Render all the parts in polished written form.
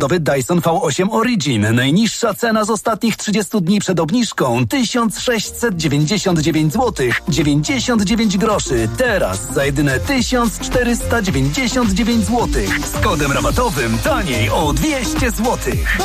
samochodowy Dyson V8 Origin. Najniższa cena z ostatnich 30 dni przed obniżką 1699 zł 99 groszy. Teraz za jedyne 1499 zł. Z kodem rabatowym taniej o 200 zł.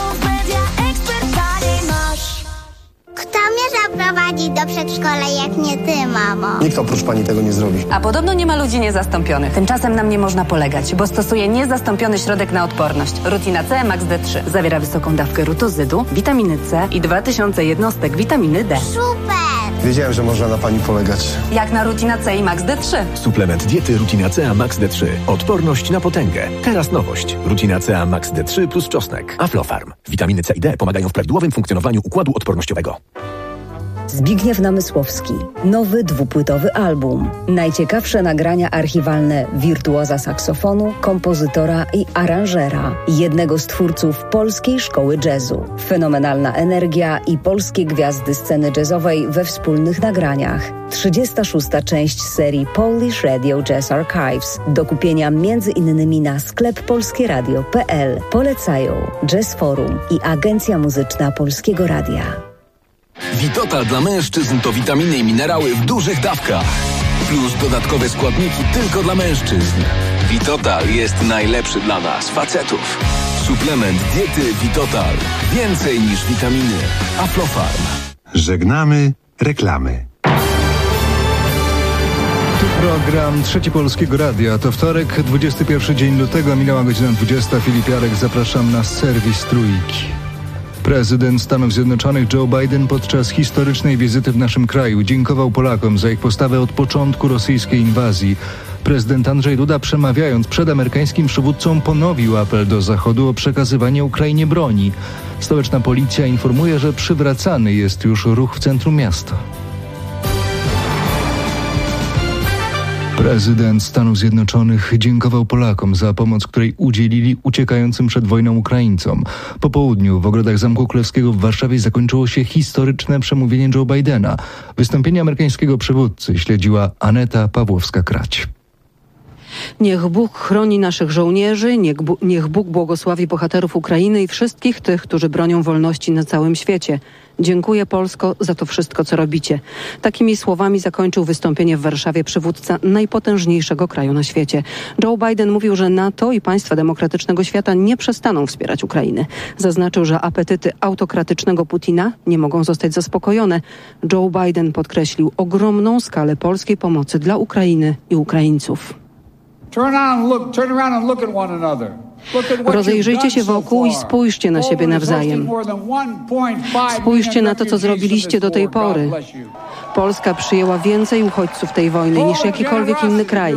Kto mnie zaprowadzi do przedszkola, jak nie ty, mamo? Nikt oprócz pani tego nie zrobi. A podobno nie ma ludzi niezastąpionych. Tymczasem nam nie można polegać, bo stosuje niezastąpiony środek na odporność. Rutina C Max D3. Zawiera wysoką dawkę rutozydu, witaminy C i 2000 jednostek witaminy D. Super! Wiedziałem, że można na pani polegać. Jak na Rutina C i Max D3. Suplement diety Rutina C Max D3. Odporność na potęgę. Teraz nowość. Rutina C Max D3 plus czosnek. Aflofarm. Witaminy C i D pomagają w prawidłowym funkcjonowaniu układu odpornościowego. Zbigniew Namysłowski. Nowy dwupłytowy album. Najciekawsze nagrania archiwalne wirtuoza saksofonu, kompozytora i aranżera. Jednego z twórców polskiej szkoły jazzu. Fenomenalna energia i polskie gwiazdy sceny jazzowej we wspólnych nagraniach. 36. część serii Polish Radio Jazz Archives. Do kupienia m.in. na sklep polskieradio.pl. Polecają Jazz Forum i Agencja Muzyczna Polskiego Radia. Vitotal dla mężczyzn to witaminy i minerały w dużych dawkach. Plus dodatkowe składniki tylko dla mężczyzn. Vitotal jest najlepszy dla nas, facetów. Suplement diety Vitotal. Więcej niż witaminy. Aflofarm. Żegnamy reklamy. Tu program Trzeci Polskiego Radia. To wtorek, 21 dzień lutego, minęła godzina 20. Filip Jarek, zapraszam na serwis Trójki. Prezydent Stanów Zjednoczonych Joe Biden podczas historycznej wizyty w naszym kraju dziękował Polakom za ich postawę od początku rosyjskiej inwazji. Prezydent Andrzej Duda, przemawiając przed amerykańskim przywódcą, ponowił apel do Zachodu o przekazywanie Ukrainie broni. Stołeczna policja informuje, że przywracany jest już ruch w centrum miasta. Prezydent Stanów Zjednoczonych dziękował Polakom za pomoc, której udzielili uciekającym przed wojną Ukraińcom. Po południu w ogrodach Zamku Królewskiego w Warszawie zakończyło się historyczne przemówienie Joe Bidena. Wystąpienie amerykańskiego przywódcy śledziła Aneta Pawłowska-Krać. Niech Bóg chroni naszych żołnierzy, niech Bóg błogosławi bohaterów Ukrainy i wszystkich tych, którzy bronią wolności na całym świecie. Dziękuję, Polsko, za to wszystko, co robicie. Takimi słowami zakończył wystąpienie w Warszawie przywódca najpotężniejszego kraju na świecie. Joe Biden mówił, że NATO i państwa demokratycznego świata nie przestaną wspierać Ukrainy. Zaznaczył, że apetyty autokratycznego Putina nie mogą zostać zaspokojone. Joe Biden podkreślił ogromną skalę polskiej pomocy dla Ukrainy i Ukraińców. Rozejrzyjcie się wokół i spójrzcie na siebie nawzajem. Spójrzcie na to, co zrobiliście do tej pory. Polska przyjęła więcej uchodźców tej wojny niż jakikolwiek inny kraj.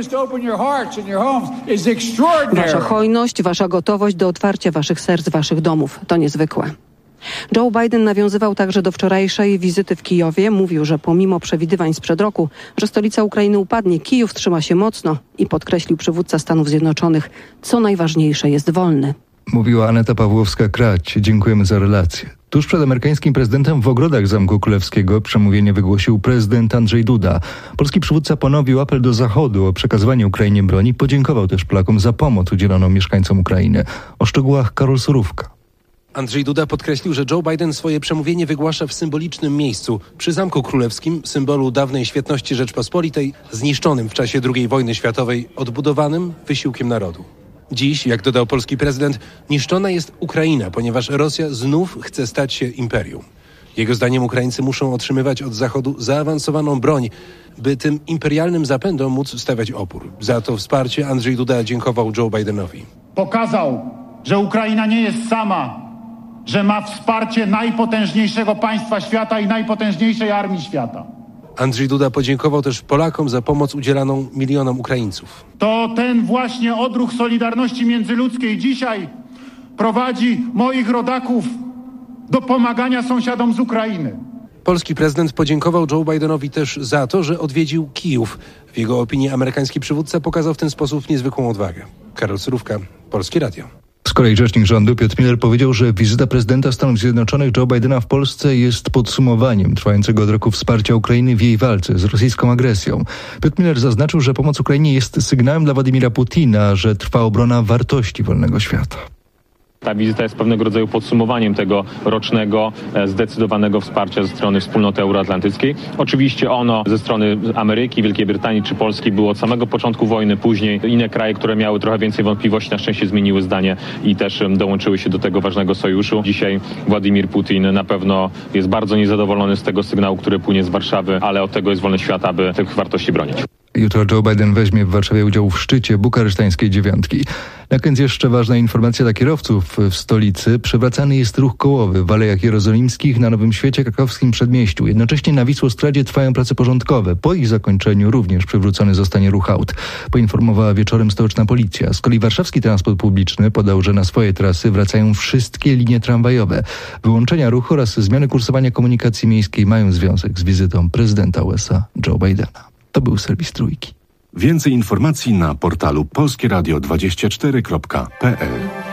Wasza hojność, wasza gotowość do otwarcia waszych serc, waszych domów to niezwykłe. Joe Biden nawiązywał także do wczorajszej wizyty w Kijowie. Mówił, że pomimo przewidywań sprzed roku, że stolica Ukrainy upadnie, Kijów trzyma się mocno i podkreślił przywódca Stanów Zjednoczonych, co najważniejsze, jest wolny. Mówiła Aneta Pawłowska-Krać. Dziękujemy za relację. Tuż przed amerykańskim prezydentem w ogrodach Zamku Królewskiego przemówienie wygłosił prezydent Andrzej Duda. Polski przywódca ponowił apel do Zachodu o przekazywanie Ukrainie broni. Podziękował też Polakom za pomoc udzieloną mieszkańcom Ukrainy. O szczegółach Karol Surówka. Andrzej Duda podkreślił, że Joe Biden swoje przemówienie wygłasza w symbolicznym miejscu, przy Zamku Królewskim, symbolu dawnej świetności Rzeczpospolitej, zniszczonym w czasie II wojny światowej, odbudowanym wysiłkiem narodu. Dziś, jak dodał polski prezydent, niszczona jest Ukraina, ponieważ Rosja znów chce stać się imperium. Jego zdaniem Ukraińcy muszą otrzymywać od Zachodu zaawansowaną broń, by tym imperialnym zapędom móc stawiać opór. Za to wsparcie Andrzej Duda dziękował Joe Bidenowi. Pokazał, że Ukraina nie jest sama, że ma wsparcie najpotężniejszego państwa świata i najpotężniejszej armii świata. Andrzej Duda podziękował też Polakom za pomoc udzielaną milionom Ukraińców. To ten właśnie odruch solidarności międzyludzkiej dzisiaj prowadzi moich rodaków do pomagania sąsiadom z Ukrainy. Polski prezydent podziękował Joe Bidenowi też za to, że odwiedził Kijów. W jego opinii amerykański przywódca pokazał w ten sposób niezwykłą odwagę. Karol Surówka, Polskie Radio. Z kolei rzecznik rządu Piotr Miller powiedział, że wizyta prezydenta Stanów Zjednoczonych Joe Bidena w Polsce jest podsumowaniem trwającego od roku wsparcia Ukrainy w jej walce z rosyjską agresją. Piotr Miller zaznaczył, że pomoc Ukrainie jest sygnałem dla Władimira Putina, że trwa obrona wartości wolnego świata. Ta wizyta jest pewnego rodzaju podsumowaniem tego rocznego, zdecydowanego wsparcia ze strony wspólnoty euroatlantyckiej. Oczywiście ono ze strony Ameryki, Wielkiej Brytanii czy Polski było od samego początku wojny, później inne kraje, które miały trochę więcej wątpliwości, na szczęście zmieniły zdanie i też dołączyły się do tego ważnego sojuszu. Dzisiaj Władimir Putin na pewno jest bardzo niezadowolony z tego sygnału, który płynie z Warszawy, ale od tego jest wolny świat, aby tych wartości bronić. Jutro Joe Biden weźmie w Warszawie udział w szczycie bukaresztańskiej dziewiątki. Na koniec jeszcze ważna informacja dla kierowców w stolicy. Przywracany jest ruch kołowy w Alejach Jerozolimskich, na Nowym Świecie, Krakowskim Przedmieściu. Jednocześnie na Wisłostradzie trwają prace porządkowe. Po ich zakończeniu również przywrócony zostanie ruch aut. Poinformowała wieczorem stołeczna policja. Z kolei warszawski transport publiczny podał, że na swoje trasy wracają wszystkie linie tramwajowe. Wyłączenia ruchu oraz zmiany kursowania komunikacji miejskiej mają związek z wizytą prezydenta USA Joe Bidena. To był serwis Trójki. Więcej informacji na portalu polskieradio24.pl.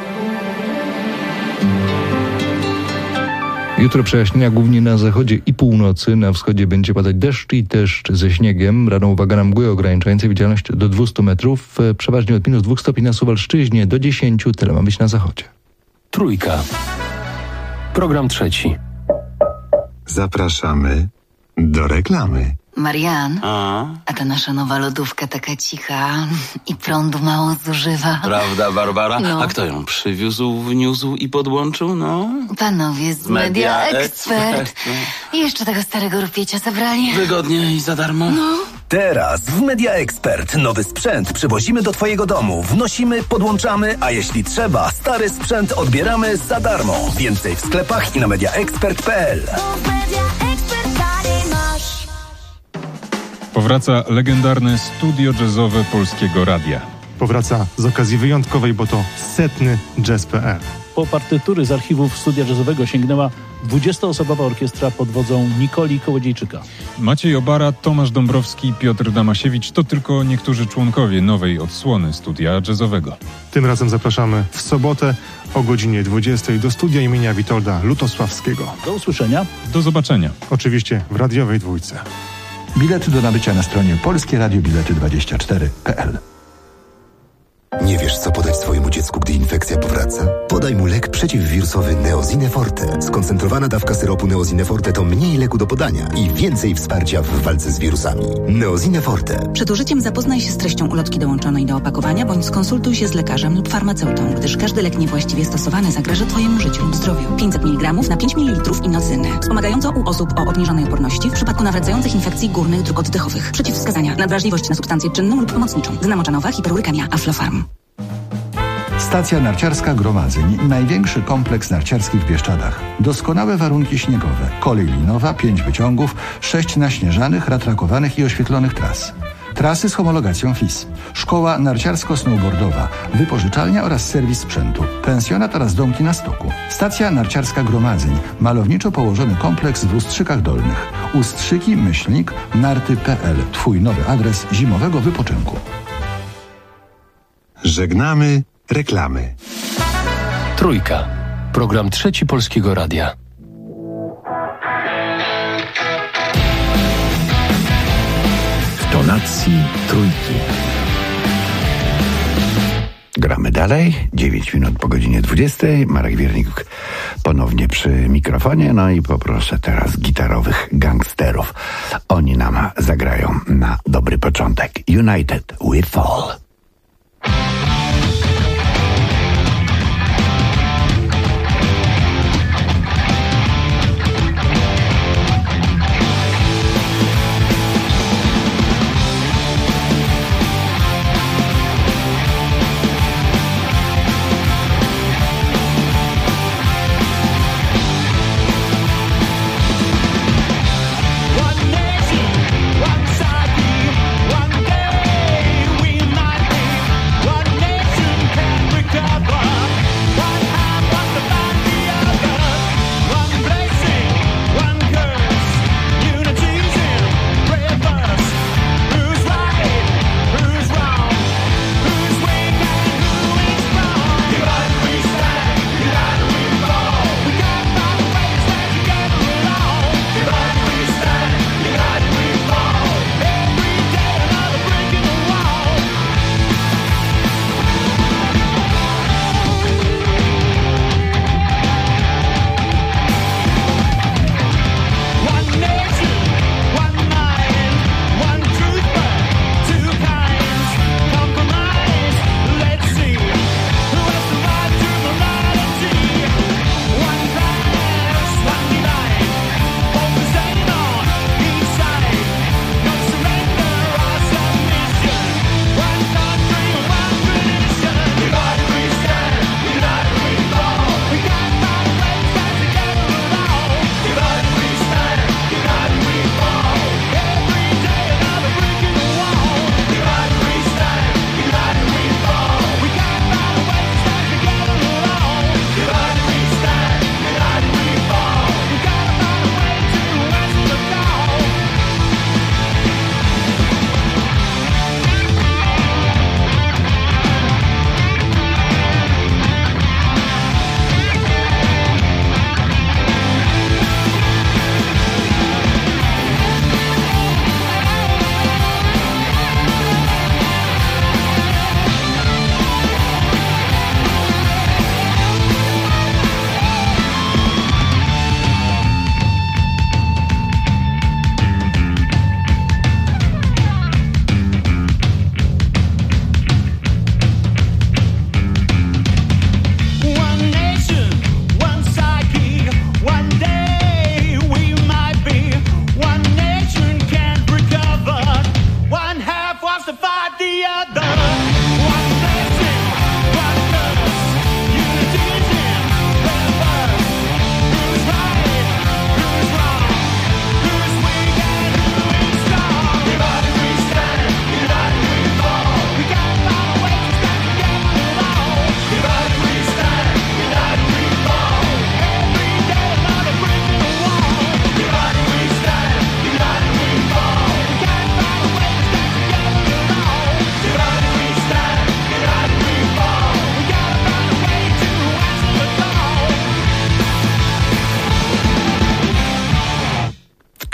Jutro przejaśnienia głównie na zachodzie i północy. Na wschodzie będzie padać deszcz i deszcz ze śniegiem. Rano uwaga na mgły ograniczające widzialność do 200 metrów. Przeważnie od minus 2 stopni na Suwalszczyźnie do 10. Tyle ma być na zachodzie. Trójka. Program trzeci. Zapraszamy do reklamy. Marian, a ta nasza nowa lodówka taka cicha i prądu mało zużywa. Prawda, Barbara? No. A kto ją przywiózł, wniósł i podłączył? No. Panowie z Media Expert. I jeszcze tego starego rupiecia zabrali. Wygodnie i za darmo. No. Teraz w Media Expert nowy sprzęt przywozimy do Twojego domu, wnosimy, podłączamy, a jeśli trzeba, stary sprzęt odbieramy za darmo. Więcej w sklepach i na mediaexpert.pl. Powraca legendarne studio jazzowe Polskiego Radia. Powraca z okazji wyjątkowej, bo to 100. Jazz.pl. Po partytury z archiwów studia jazzowego sięgnęła 20-osobowa orkiestra pod wodzą Nikoli Kołodziejczyka. Maciej Obara, Tomasz Dąbrowski, Piotr Damasiewicz to tylko niektórzy członkowie nowej odsłony studia jazzowego. Tym razem zapraszamy w sobotę o godzinie 20 do studia imienia Witolda Lutosławskiego. Do usłyszenia. Do zobaczenia. Oczywiście w radiowej dwójce. Bilety do nabycia na stronie polskieradiobilety24.pl. Nie wiesz, co podać swojemu dziecku, gdy infekcja powraca? Podaj mu lek przeciwwirusowy Neosine Forte. Skoncentrowana dawka syropu Neosine Forte to mniej leku do podania i więcej wsparcia w walce z wirusami. Neosine Forte. Przed użyciem zapoznaj się z treścią ulotki dołączonej do opakowania, bądź skonsultuj się z lekarzem lub farmaceutą, gdyż każdy lek niewłaściwie stosowany zagraża Twojemu życiu lub zdrowiu. 500 mg na 5 ml inocyny. Wspomagająco u osób o obniżonej odporności w przypadku nawracających infekcji górnych dróg oddechowych. Przeciwwskazania: nadwrażliwość na substancję czynną lub pomocniczą. Znamoczanowa, hiperurykemia, Aflofarm. Stacja narciarska Gromadzeń. Największy kompleks narciarski w Bieszczadach. Doskonałe warunki śniegowe. Kolej linowa, 5 wyciągów, 6 naśnieżanych, ratrakowanych i oświetlonych tras. Trasy z homologacją FIS. Szkoła narciarsko-snowboardowa. Wypożyczalnia oraz serwis sprzętu. Pensjonat oraz domki na stoku. Stacja narciarska Gromadzeń. Malowniczo położony kompleks w Ustrzykach Dolnych. Ustrzyki-narty.pl. Twój nowy adres zimowego wypoczynku. Żegnamy reklamy. Trójka. Program trzeci Polskiego Radia. W tonacji trójki. Gramy dalej. 9 minut po godzinie 20. Marek Wiernik ponownie przy mikrofonie. No i poproszę teraz gitarowych gangsterów. Oni nam zagrają na dobry początek. United We Fall. One nation, one society, one day we might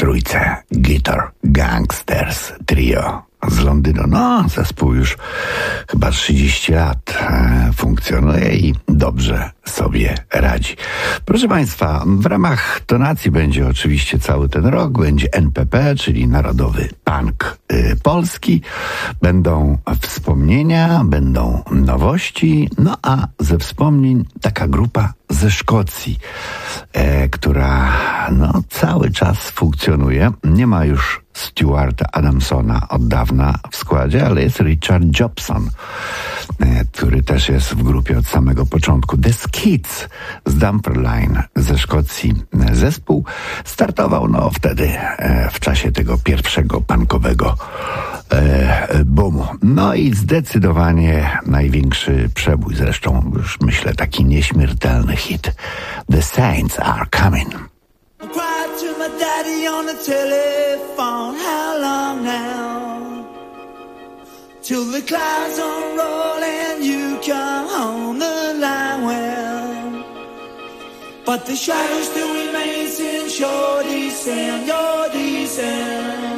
trójce Guitar Gangsters Trio z Londynu. No, zespół już chyba 30 lat funkcjonuje i dobrze sobie radzi. Proszę Państwa, w ramach tonacji będzie oczywiście cały ten rok, będzie NPP, czyli Narodowy Punk Polski. Będą wspomnienia, będą nowości, no a ze wspomnień taka grupa ze Szkocji, która cały czas funkcjonuje. Nie ma już Stuarta Adamsona od dawna w składzie, ale jest Richard Jobson, który też jest w grupie od samego początku. The Skids z Dunfermline ze Szkocji. Zespół startował wtedy w czasie tego pierwszego punkowego boomu. No i zdecydowanie największy przebój, zresztą już myślę taki nieśmiertelny hit. The Saints Are Coming. I cried to my daddy on the telephone. How long now? Till the clouds unroll and you come on the line. Well, but the shadow still remains in your descent, your descent.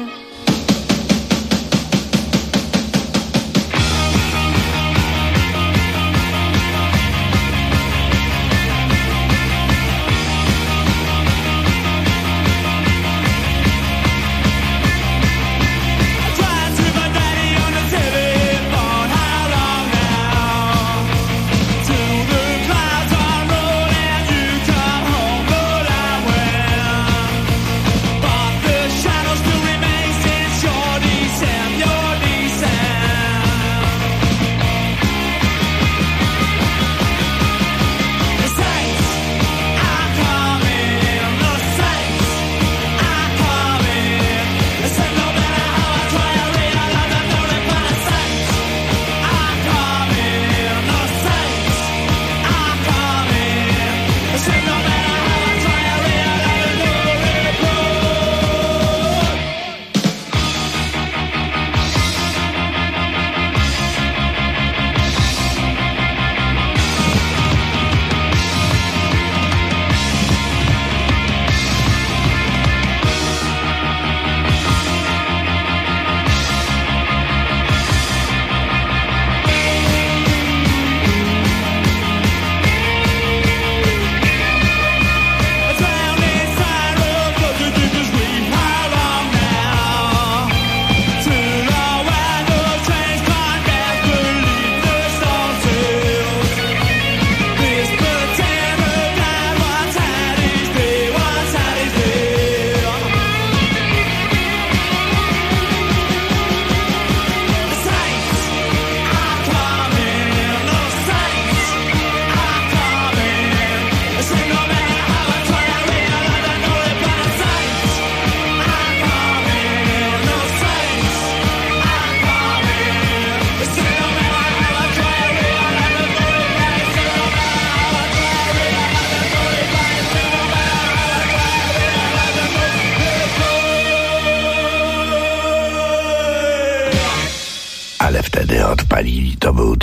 Wtedy odpalili. To był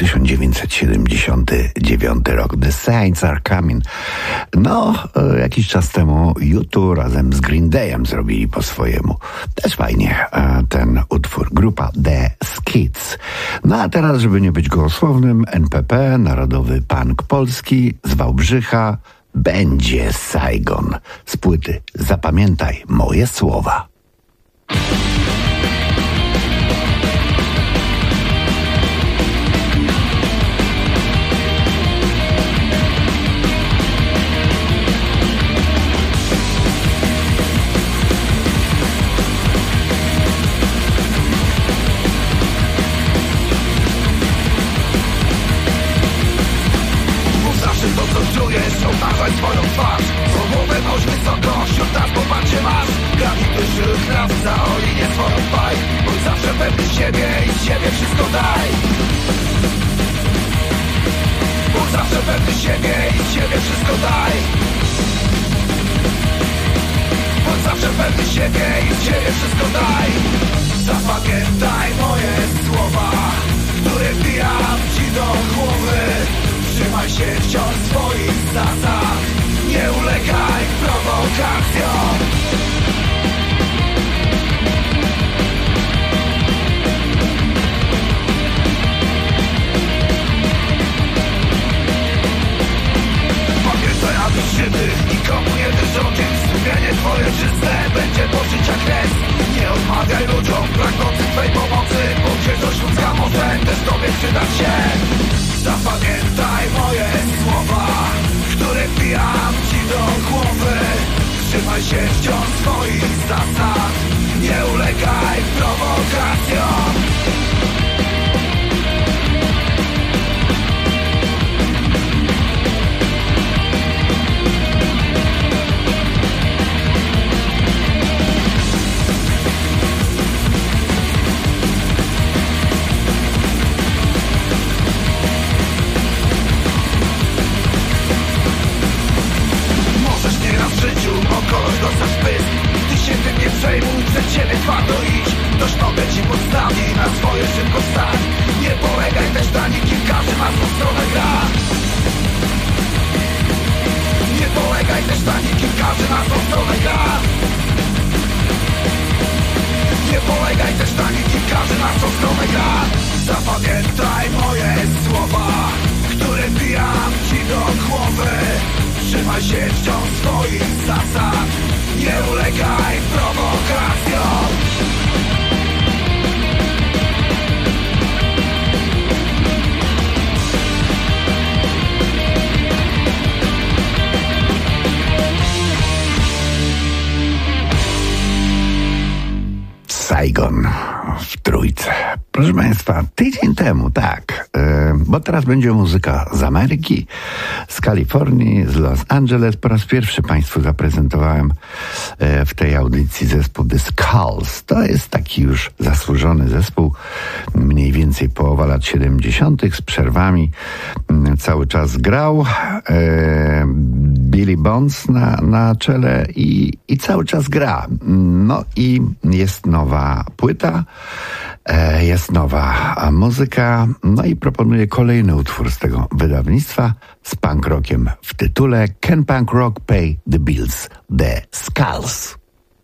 1979 rok. The Saints Are Coming. Jakiś czas temu U2 razem z Green Dayem zrobili po swojemu. Też fajnie ten utwór. Grupa The Skids. A teraz, żeby nie być gołosłownym, NPP, Narodowy Punk Polski z Wałbrzycha, będzie Saigon. Z płyty Zapamiętaj moje słowa. Obrażaj swoją twarz, słowę noś wysoko, wśród nas poparcie masz. Grani wyższych raz za linię swoją dbaj. Bądź zawsze pewny siebie i z siebie wszystko daj. Bądź zawsze pewny siebie i z siebie wszystko daj. Bądź zawsze pewny siebie i z siebie wszystko daj. Zapamiętaj moje słowa, które wbijam ci do głowy. Trzymaj się wciąż swoich zasad, nie ulegaj prowokacjom. Twej pomocy, bo wdzięczność ludzka może też Tobie przydać się. Zapamiętaj moje słowa, które wbijam Ci do głowy. Trzymaj się wciąż swoich zasad, nie ulegaj prowokacjom. Kogoś dostasz pysk, ty się tym nie przejmuj, przed siebie twardo idź. Ktoś nogę ci podstawi, na swoje szybko wstań. Nie polegaj też na nikim, każdy ma swą stronę gra. Nie polegaj też na nikim, każdy ma swą stronę gra. Nie polegaj też na nikim, każdy ma swą stronę gra. Zapamiętaj moje słowa, które wbijam ci do głowy. Trzymaj się wciąż swoich zasad, nie ulegaj prowokacjom. Saigon w Trójce. Proszę Państwa, tydzień temu, tak, bo teraz będzie muzyka z Ameryki, z Kalifornii, z Los Angeles. Po raz pierwszy Państwu zaprezentowałem w tej audycji zespół The Skulls. To jest taki już zasłużony zespół, mniej więcej połowa lat 70. z przerwami. Cały czas grał Billy Bonds na czele i cały czas gra. No i jest nowa płyta, jest nowa muzyka, no i proponuję kolejny utwór z tego wydawnictwa z punk rockiem w tytule Can Punk Rock Pay the Bills? The Skulls.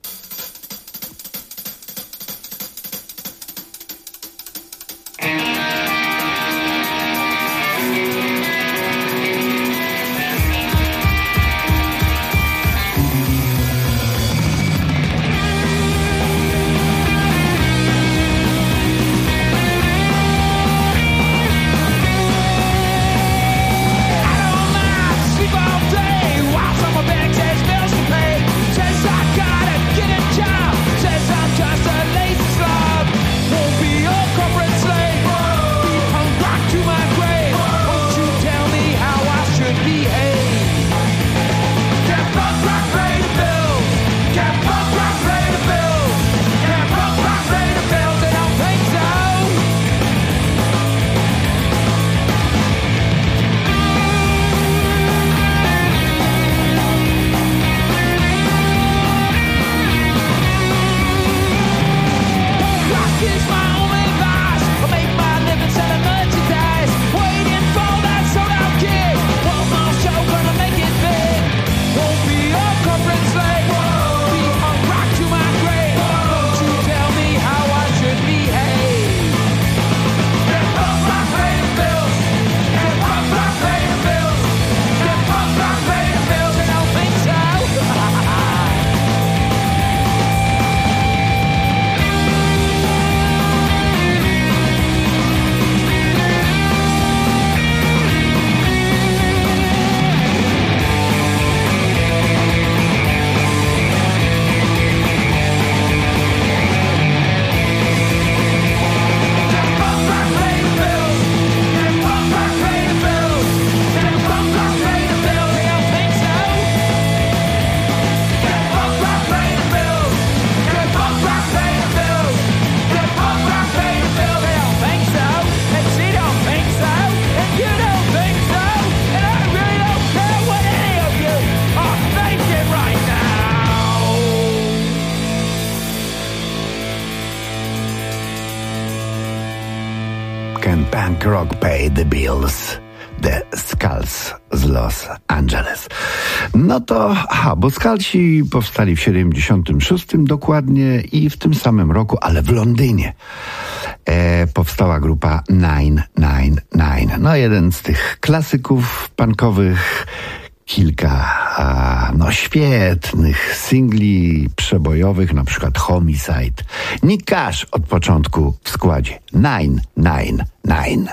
Can Punk Rock Pay the Bills? The Skulls z Los Angeles. No to, bo Skullsi powstali w 76 dokładnie i w tym samym roku, ale w Londynie powstała grupa 999. No jeden z tych klasyków punkowych, kilka świetnych singli przebojowych, na przykład Homicide. Nick Cash od początku w składzie 999.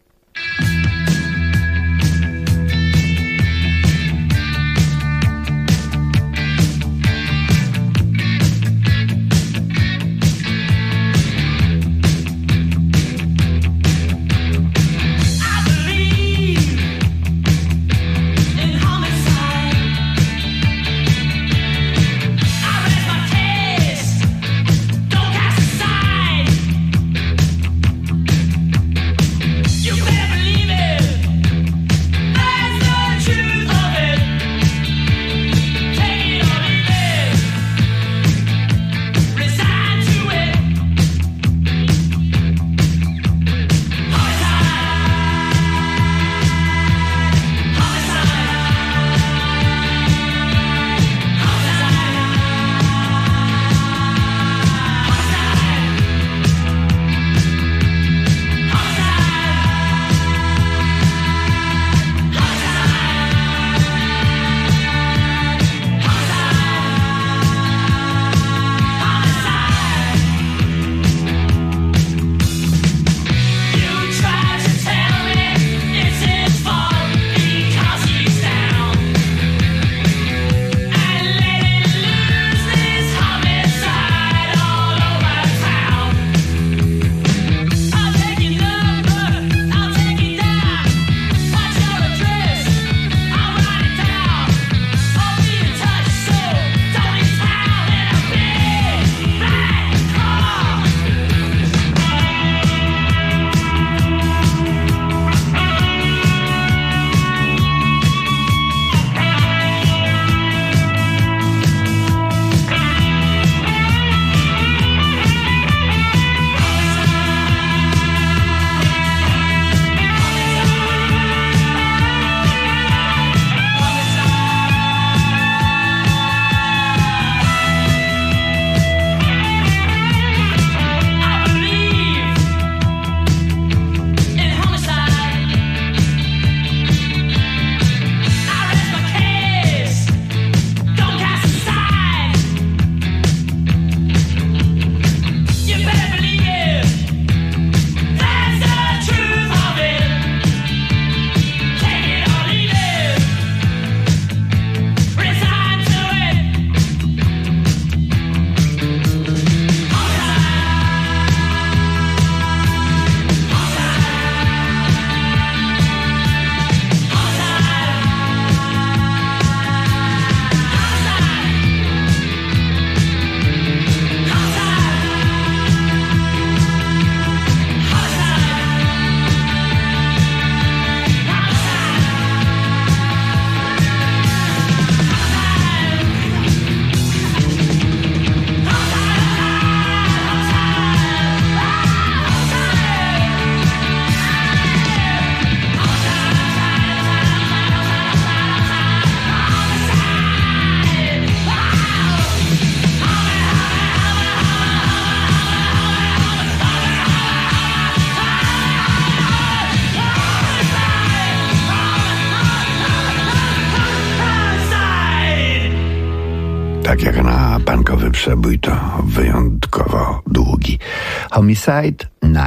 Tak jak na punkowy przebój, to wyjątkowo długi. Homicide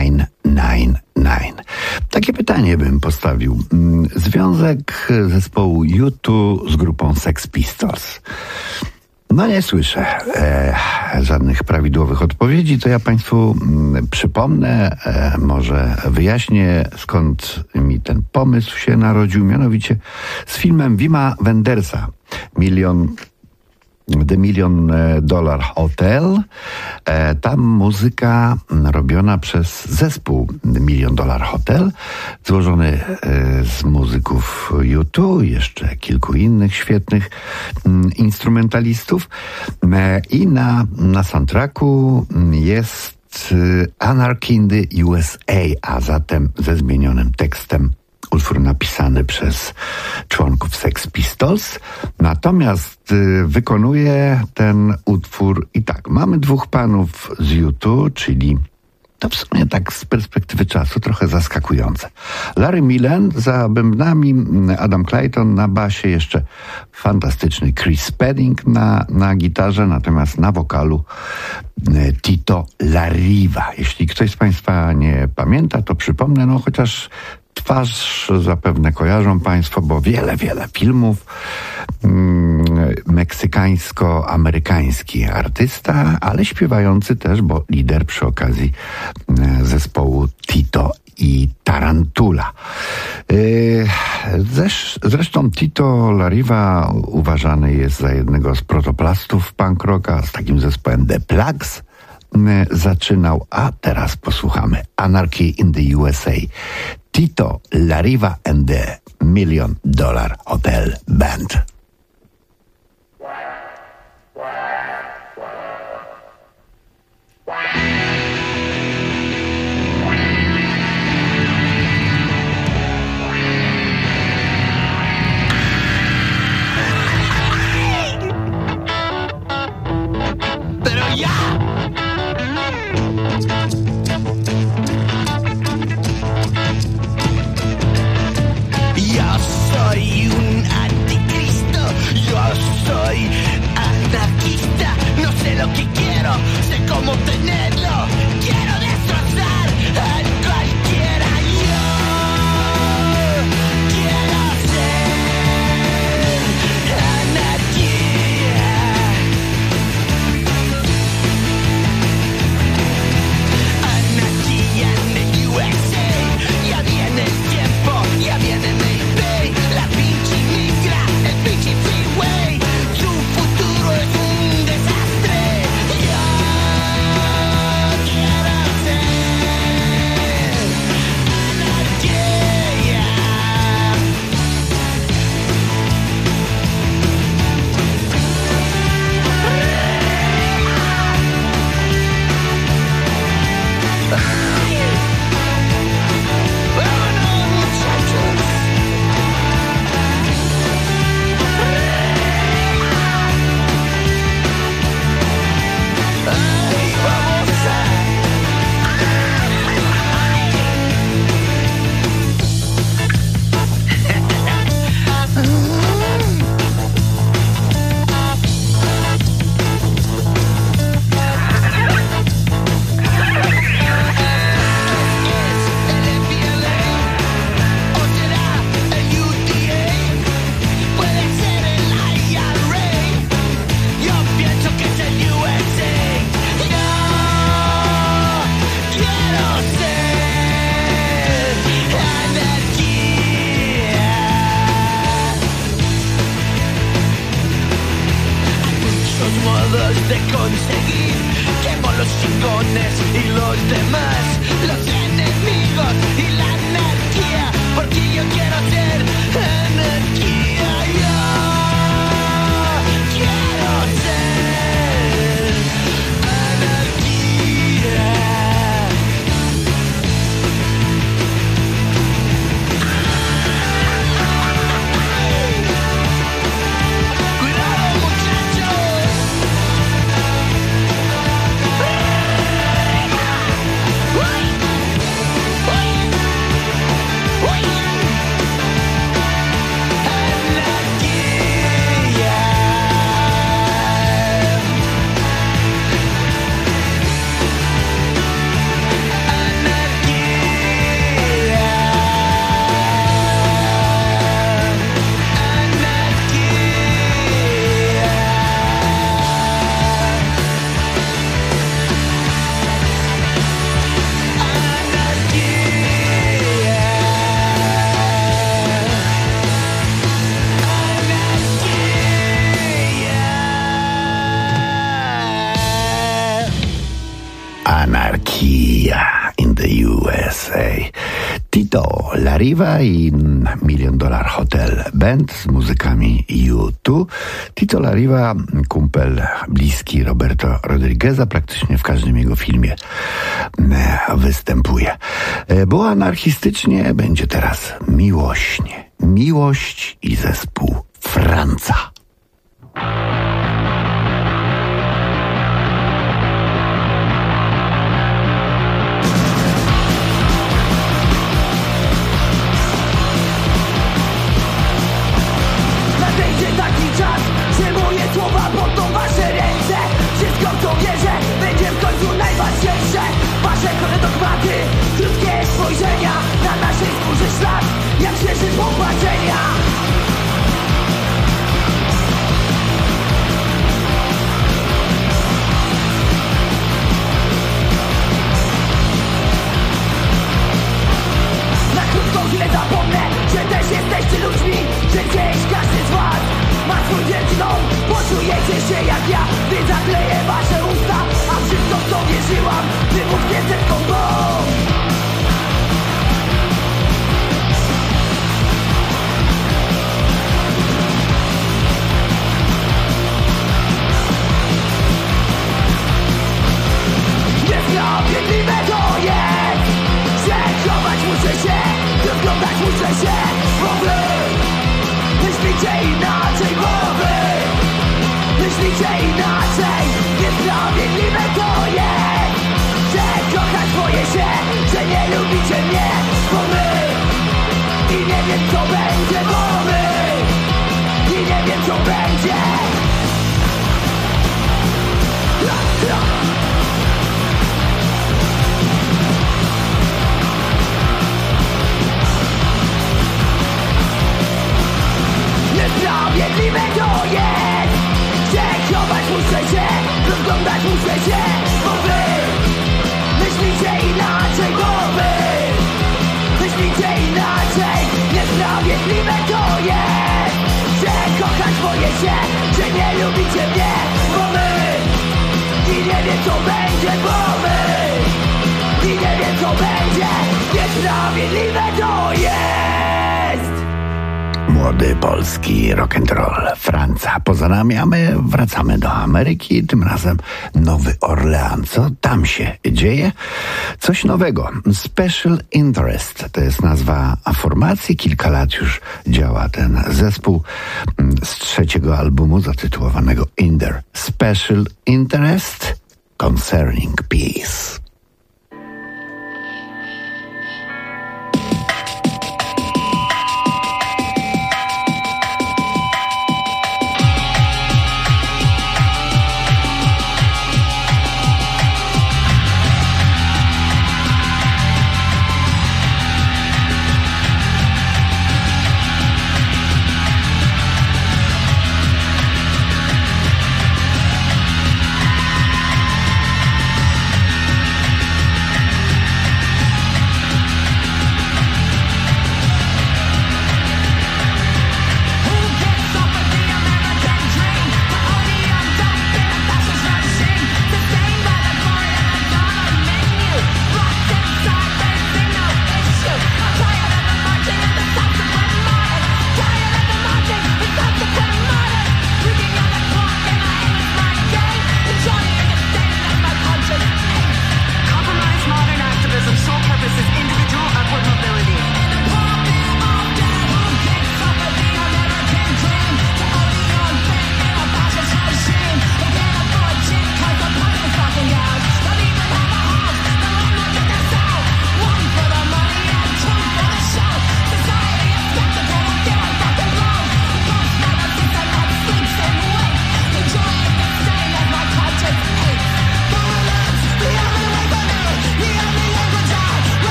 999. Takie pytanie bym postawił. Związek zespołu U2 z grupą Sex Pistols. No nie słyszę żadnych prawidłowych odpowiedzi, to ja Państwu przypomnę, może wyjaśnię, skąd mi ten pomysł się narodził, mianowicie z filmem Wima Wendersa, The $1 Million Hotel. Tam muzyka robiona przez zespół The $1 Million Hotel, złożony z muzyków U2, jeszcze kilku innych świetnych instrumentalistów. I na soundtracku jest Anarchy in the USA, a zatem ze zmienionym tekstem, utwór napisany przez członków Sex Pistols. Natomiast wykonuje ten utwór i tak. Mamy dwóch panów z U2, czyli To w sumie tak z perspektywy czasu trochę zaskakujące. Larry Millen za bębnami, Adam Clayton na basie, jeszcze fantastyczny Chris Spedding na gitarze, natomiast na wokalu Tito Larriva. Jeśli ktoś z Państwa nie pamięta, to przypomnę, no chociaż twarz zapewne kojarzą Państwo, bo wiele filmów. Meksykańsko-amerykański artysta, ale śpiewający też, bo lider przy okazji zespołu Tito i Tarantula. Zresztą Tito Larriva uważany jest za jednego z protoplastów punk rocka, z takim zespołem The Plagues zaczynał, a teraz posłuchamy Anarchy in the USA. Tito Larriva and the $1 Million Hotel Band. Pero ya. Yo soy un anticristo, yo soy anarquista, no sé lo que quiero, sé cómo tenerlo, quiero destrozar a cualquiera. Yo quiero ser anarquía. Anarquía en el USA, ya viene el tiempo, ya viene el Mayday, la pinche migra, el pinche freeway, su futuro es un desastre. Yo quiero ser anarquía. Vámonos, muchachos. Ay, vamos puede ser el IRA. Yo pienso que es el USA. Yo quiero ser anarquía. Hay muchos modos de conseguir quemo los chingones y los demás, los enemigos y la anarquía, porque yo quiero ser anarquía. Yo quiero ser anarquía. Cuidado, muchachos. Anarquía in the USA. Tito Larriva i $1 Million Hotel Band z muzykami U2. Tito Larriva, kumpel bliski Roberto Rodrigueza, praktycznie w każdym jego filmie występuje. Było anarchistycznie, będzie teraz miłośnie. Miłość i zespół Franca. popatrzenia. Na krótką chwilę zapomnę, że też jesteście ludźmi, że gdzieś każdy z was ma swój wielki dom. Poczujecie się jak ja, gdy zakleję wasze usta, a wszystko w to wierzyłam, wybuchnie setką bomb. Niesprawiedliwe to jest, że chować muszę się, wyglądać muszę się, bo wy myślicie inaczej, bo wy myślicie inaczej. Niesprawiedliwe to jest, że kochać boję się, że nie lubicie mnie, bo my i nie wiem co będzie, bo my i nie wiem co będzie. Niesprawiedliwe to jest, że chować muszę się, rozglądać muszę się, bo wy myślicie inaczej, bo wy myślicie inaczej. Niesprawiedliwe to jest, że kochać boję się, że nie lubicie mnie, bo my i nie wiem co będzie, bo my i nie wiem co będzie. Niesprawiedliwe to jest. Młody polski rock'n'roll. Franca poza nami, a my wracamy do Ameryki. Tym razem Nowy Orlean. Co tam się dzieje? Coś nowego. Special Interest to jest nazwa formacji. Kilka lat już działa ten zespół z trzeciego albumu zatytułowanego In There. Special Interest Concerning Peace.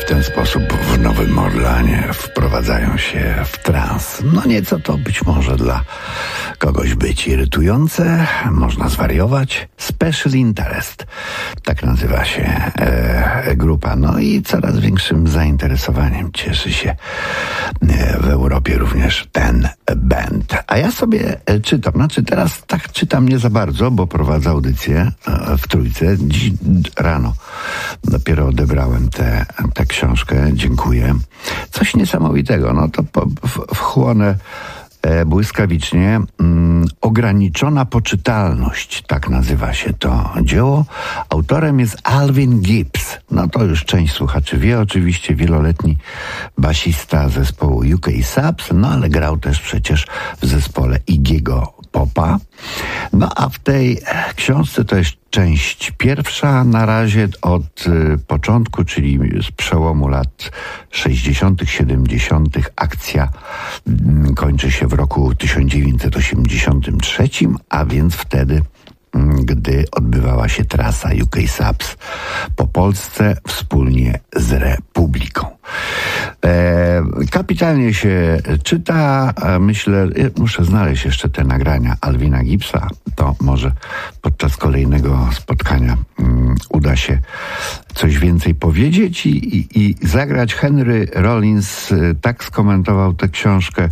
w ten sposób w Nowym Orleanie wprowadzają się w trans. No nieco to być może dla kogoś być irytujące, można zwariować. Special Interest, tak nazywa się grupa. No i coraz większym zainteresowaniem cieszy się w Europie również ten band. A ja sobie czytam, znaczy teraz tak czytam nie za bardzo, bo prowadzę audycję w Trójce. Dziś rano dopiero odebrałem tę książkę, dziękuję. Coś niesamowitego, no to wchłonę błyskawicznie. Ograniczona poczytalność, tak nazywa się to dzieło. Autorem jest Alvin Gibbs. No to już część słuchaczy wie, oczywiście wieloletni basista zespołu UK Subs, no ale grał też przecież w zespole Iggy'ego Popa. No a w tej książce to jest część pierwsza na razie od początku, czyli z przełomu lat 60., 70. Akcja kończy się w roku 1983, a więc wtedy, gdy odbywała się trasa UK Subs po Polsce wspólnie z Republiką. Kapitalnie się czyta, myślę, muszę znaleźć jeszcze te nagrania Alvina Gibbsa, to może podczas kolejnego spotkania uda się coś więcej powiedzieć i zagrać. Henry Rollins tak skomentował tę książkę,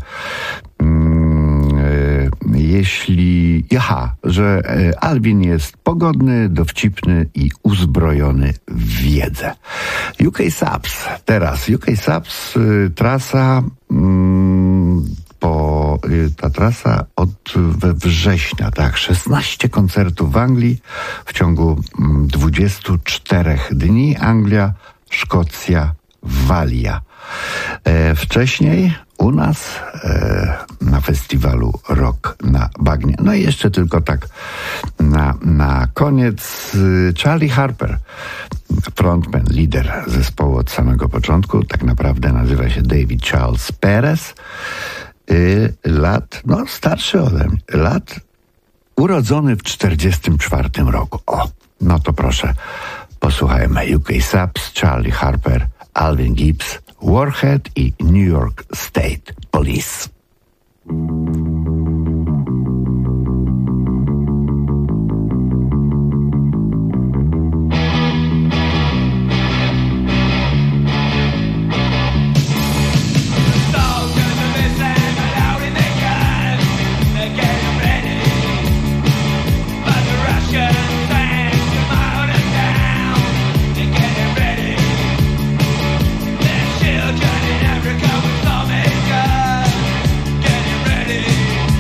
że Alvin jest pogodny, dowcipny i uzbrojony w wiedzę. UK Subs, teraz UK Subs, trasa ta trasa od września, tak, 16 koncertów w Anglii w ciągu 24 dni. Anglia, Szkocja, Walia. Wcześniej u nas na festiwalu Rock na Bagnie. No i jeszcze tylko tak na koniec Charlie Harper, frontman, lider zespołu od samego początku, tak naprawdę nazywa się David Charles Perez. Starszy ode mnie, urodzony w 44 roku. O, no to proszę, posłuchajmy. UK Subs, Charlie Harper, Alvin Gibbs, Warhead i New York State Police. Children in Africa with lawmakers, getting ready.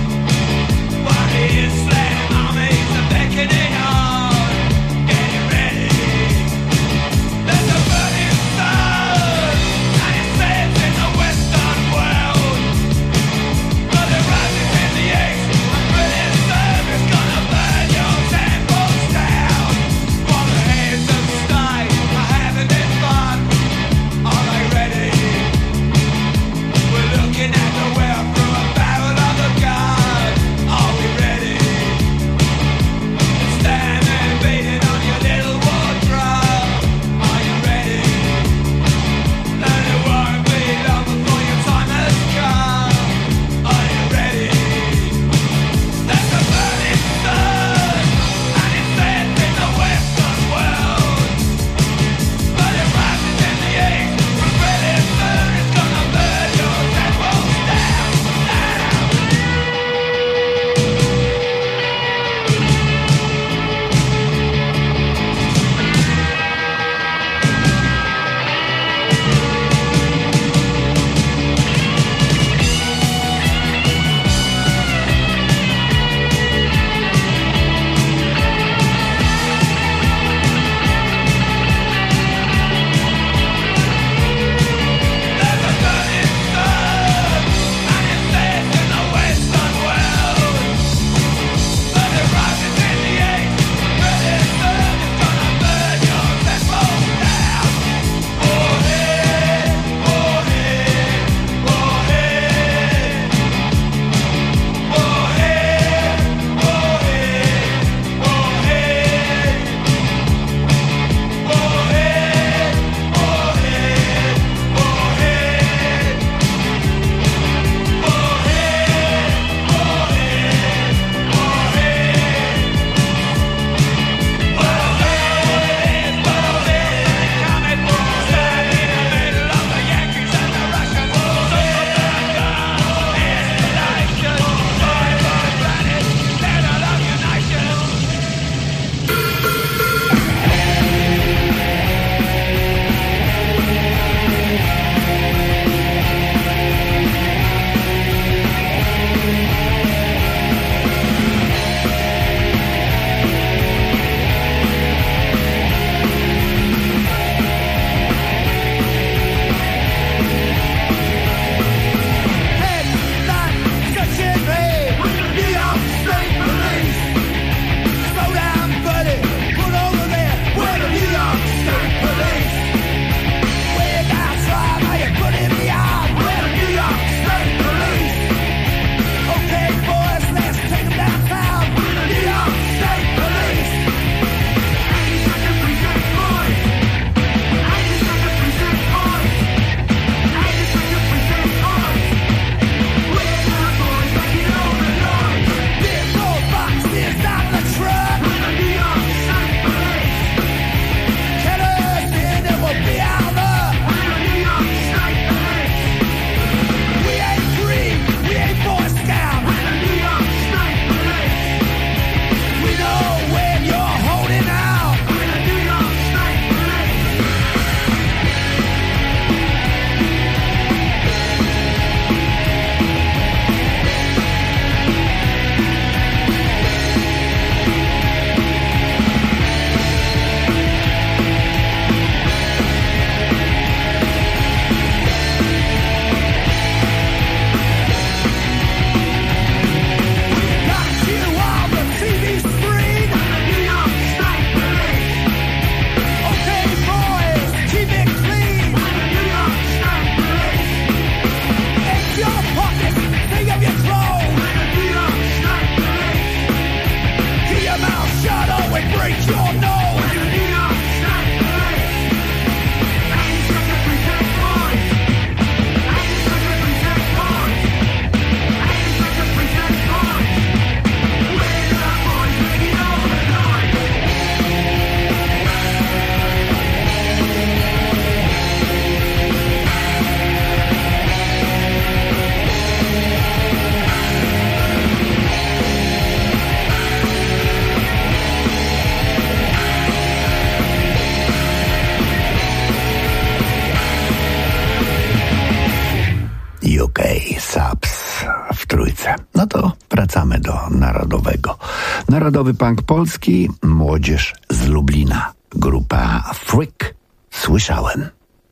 No to wracamy do narodowego. Narodowy Punk Polski, młodzież z Lublina. Grupa Freak. Słyszałem.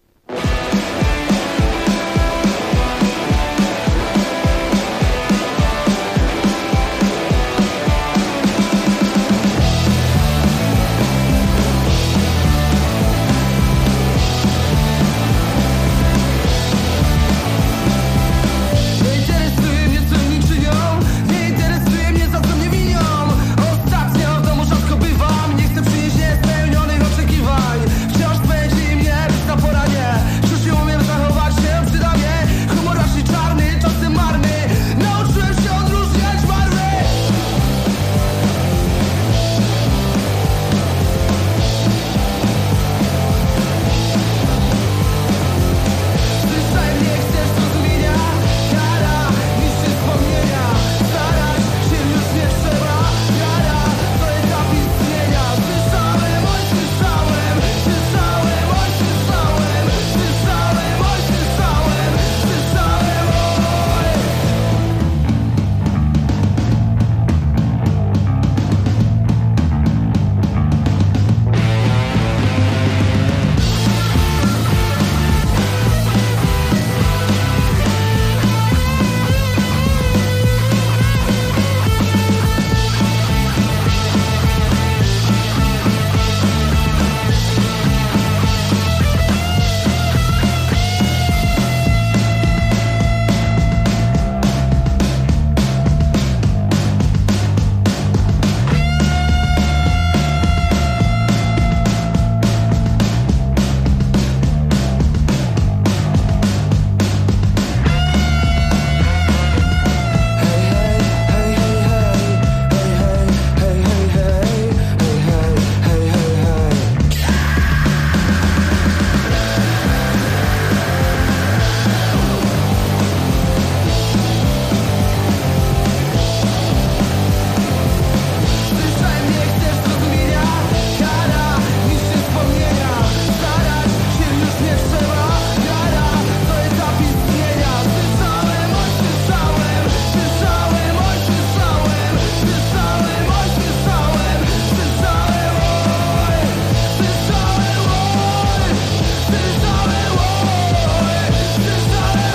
Wciąż będzie mnie na poranie. Wciąż umiem zachować się przydanie. Humor raczej czarny, czasem marny. Nauczyłem się odróżniać barwy. Słyszałem, nie chcesz zrozumienia. Kara, niszczy wspomnienia. Starać się już nie trzeba. Kara, to etap istnienia. Słyszałem, oj słyszałem. Słyszałem, oj słyszałem. Słyszałem, oj słyszałem. Słyszałem, oj. Słyszałem, nie chcesz zrozumienia. Kara, niszczy wspomnienia. Starać się już nie trzeba. Kara, to etap istnienia. Słyszałem, oj słyszałem. Słyszałem, oj słyszałem. Słyszałem, oj słyszałem. Słyszałem, oj. Słyszałem, oj. Słyszałem, oj. Słyszałem,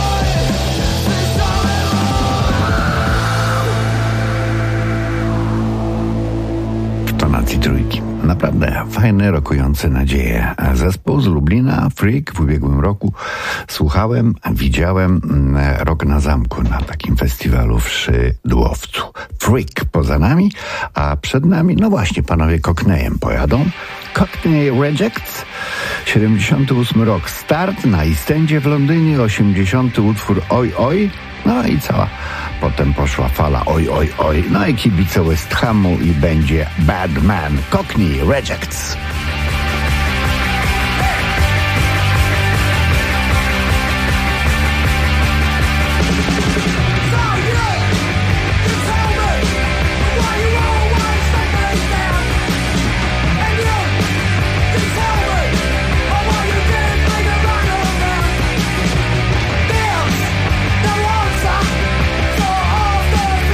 W tonacji trójki. Naprawdę fajny, rokujący nadzieję. Zespół z Lublina, Freak, w ubiegłym roku słuchałem, widziałem Rok na Zamku na takim festiwalu w Szydłowcu. Freak poza nami, a przed nami, no właśnie, panowie Cockneyem pojadą. Cockney Rejects, 78 rok, start na East-Endzie w Londynie, 80 utwór Oj Oj, no i cała potem poszła fala Oj Oj Oj, no i kibice West Hamu i będzie Bad Man. Cockney Rejects.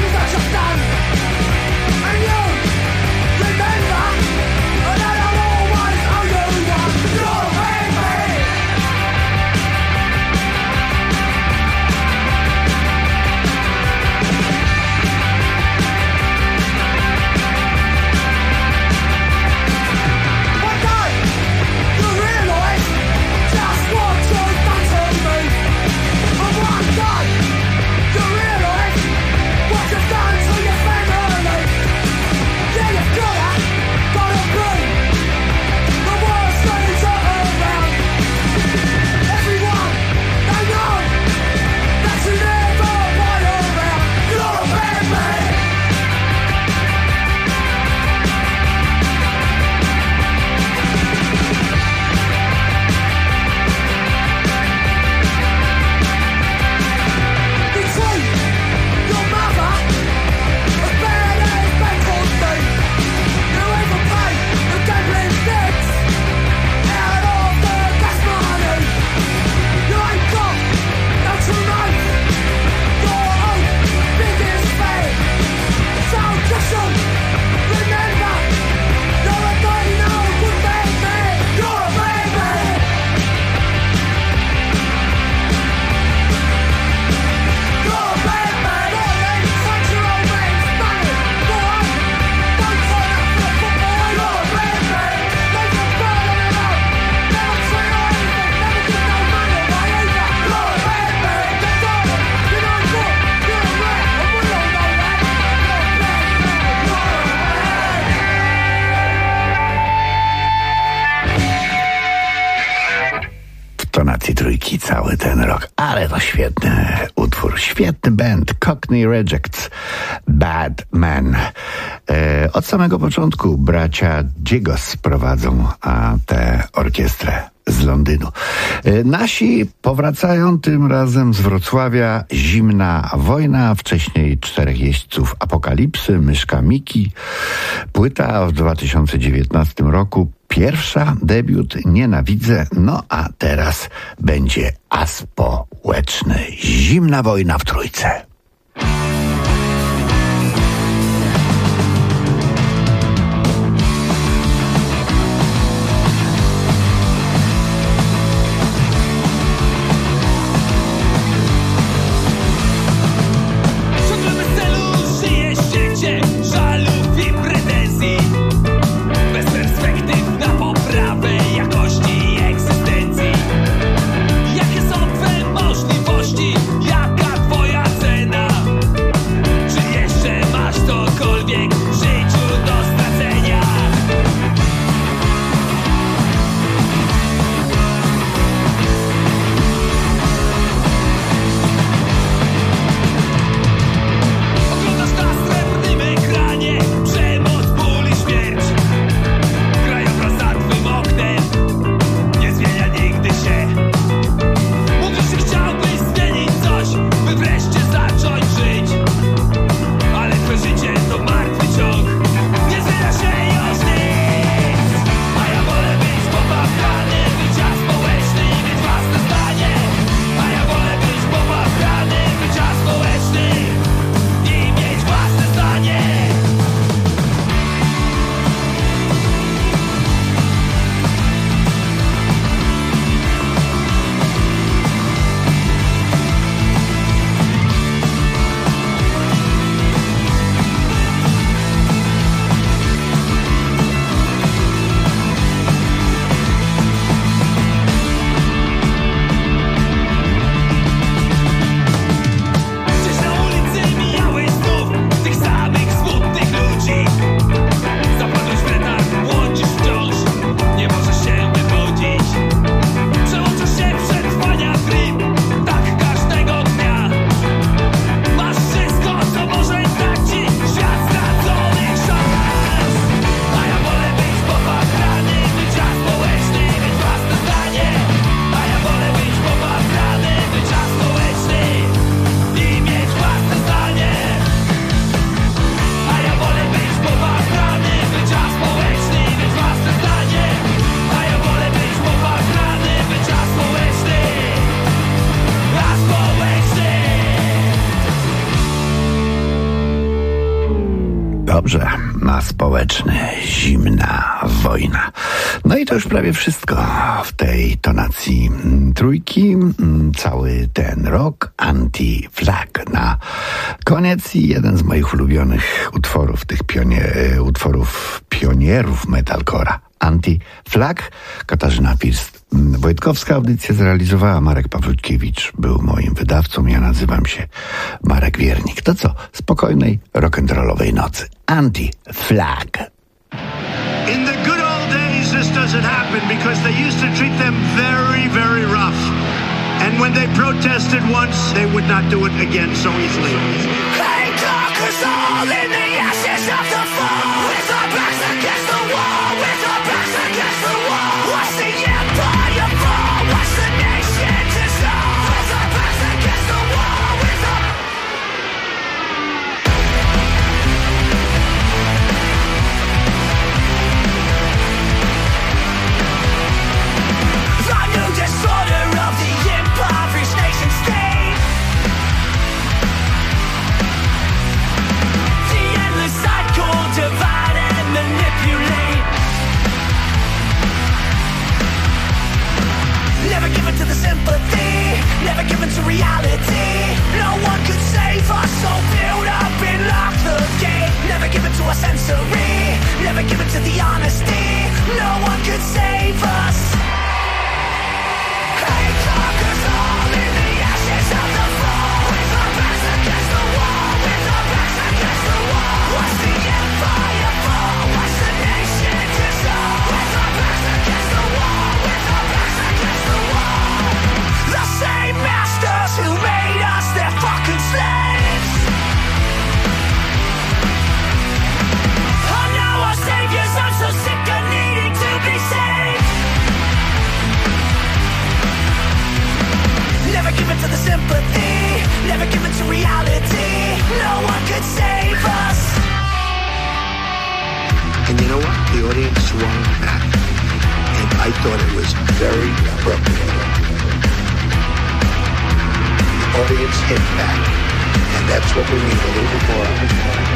And you remember that I'm always Trójki cały ten rok. Ale to świetny utwór, świetny band, Cockney Rejects, Bad Man. Od samego początku bracia Diegos prowadzą tę orkiestrę z Londynu. Nasi powracają tym razem z Wrocławia. Zimna wojna, wcześniej 4 jeźdźców Apokalipsy, Myszka Miki. Płyta w 2019 roku. Pierwsza, debiut Nienawidzę. No a teraz będzie aspołeczny. Zimna wojna w Trójce. Jaka twoja cena? Dobrze, na społeczny, zimna wojna. No i to już prawie wszystko w tej tonacji trójki. Cały ten rok Anti-Flag na koniec i jeden z moich ulubionych utworów, tych utworów pionierów metalcora. Anti-Flag. Katarzyna First-Wojtkowska audycję zrealizowała, Marek Pawlutkiewicz był moim wydawcą, ja nazywam się Marek Wiernik. To co? Spokojnej, rock'n'rollowej nocy. Anti-Flag. In the good old days this doesn't happen because they used to treat them very, very rough. And when they protested once, they would not do it again so easily. Hey, conquers all in the ashes of the fall. With our backs against the wall, with our backs against the wall. Watch the empire fall, watch the nation dissolve. With our backs against the wall, with our... The new disorder of the impoverished nation state. The endless cycle, divide and manipulate. Never given to the sympathy, never given to reality. No one could save us, so build up and lock the gate. Never given to our sensory, never given to the honesty. No one could save us. Hate conquers all in the ashes of the fall. With our backs against the wall, with our backs against the wall. Watch the empire fall, watch the nation dissolve. With our backs against the wall, with our backs against the wall. thought it was very appropriate. The audience hit back, and that's what we need a little bit more of.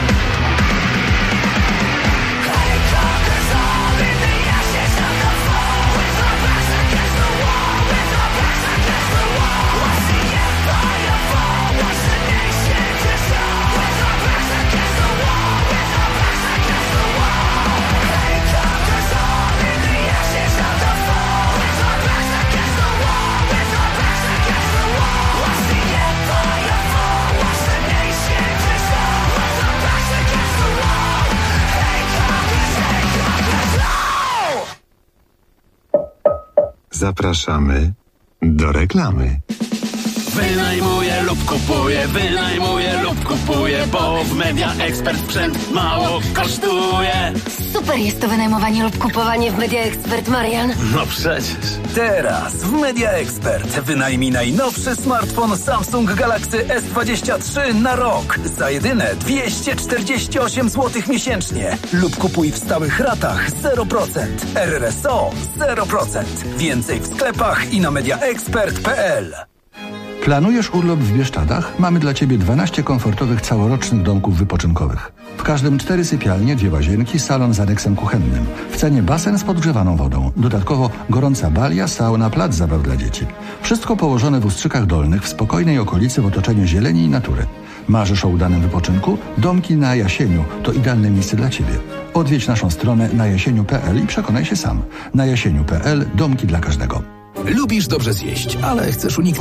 Zapraszamy do reklamy. Wynajmuję lub kupuję, bo w Media Expert sprzęt mało kosztuje. Super jest to wynajmowanie lub kupowanie w Media Expert, Marian. No przecież. Teraz w Media Expert wynajmij najnowszy smartfon Samsung Galaxy S23 na rok za jedyne 248 zł miesięcznie lub kupuj w stałych ratach 0%. RRSO 0%. Więcej w sklepach i na mediaexpert.pl. Planujesz urlop w Bieszczadach? Mamy dla Ciebie 12 komfortowych całorocznych domków wypoczynkowych. W każdym 4 sypialnie, 2 łazienki, salon z aneksem kuchennym. W cenie basen z podgrzewaną wodą. Dodatkowo gorąca balia, sauna, plac zabaw dla dzieci. Wszystko położone w Ustrzykach Dolnych, w spokojnej okolicy w otoczeniu zieleni i natury. Marzysz o udanym wypoczynku? Domki na Jasieniu to idealne miejsce dla Ciebie. Odwiedź naszą stronę najasieniu.pl i przekonaj się sam. Na jasieniu.pl domki dla każdego. Lubisz dobrze zjeść, ale chcesz uniknąć